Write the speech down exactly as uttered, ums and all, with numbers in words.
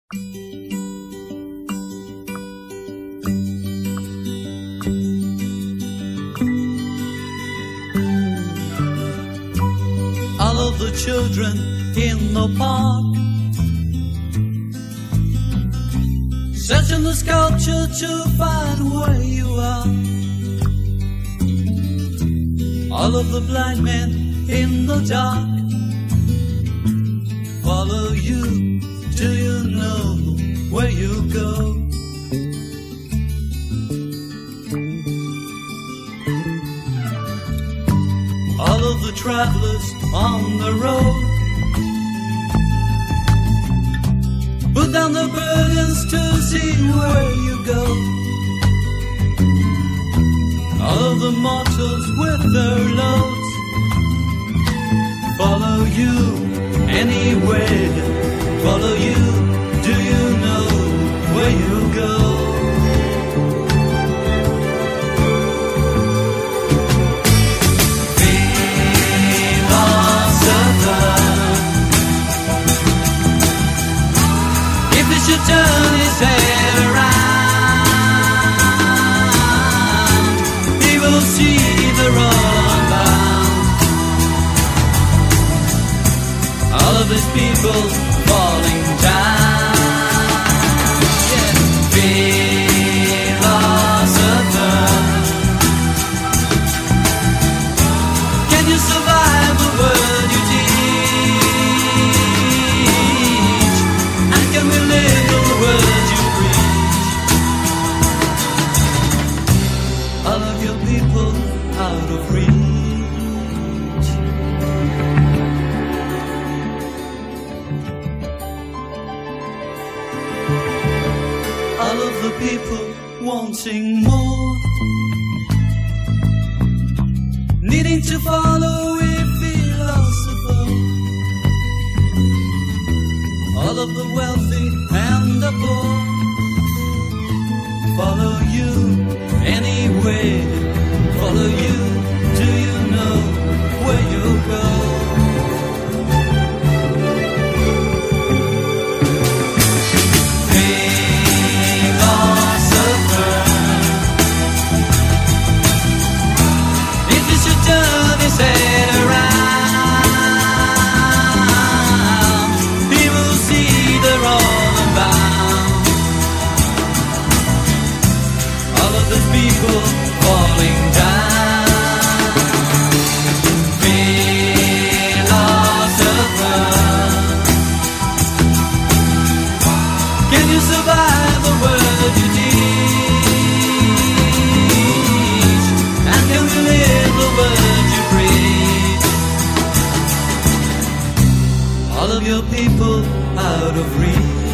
All of the children in the park, searching the sculpture to find where you are. All of the blind men in the dark follow you. Do you know where you go? All of the travelers on the road put down the burdens to see where you go. All of the mortals with their loads follow you anywhere, follow you. Do you know where you go? Should turn his head around, he will see the road bound. All of his people falling down. Yeah. Philosopher, can you survive the word you teach? And can we live words you preach? All of your people out of reach. All of the people wanting more, needing to follow a philosopher. All of the wealthy and the poor follow you anyway, follow you. Do you know where you go? Philosopher, if you should turn his head around, he will see the road bound. All of the people falling down. Philosopher, can you survive the word you teach? And can we live the word you preach? All of your people out of reach.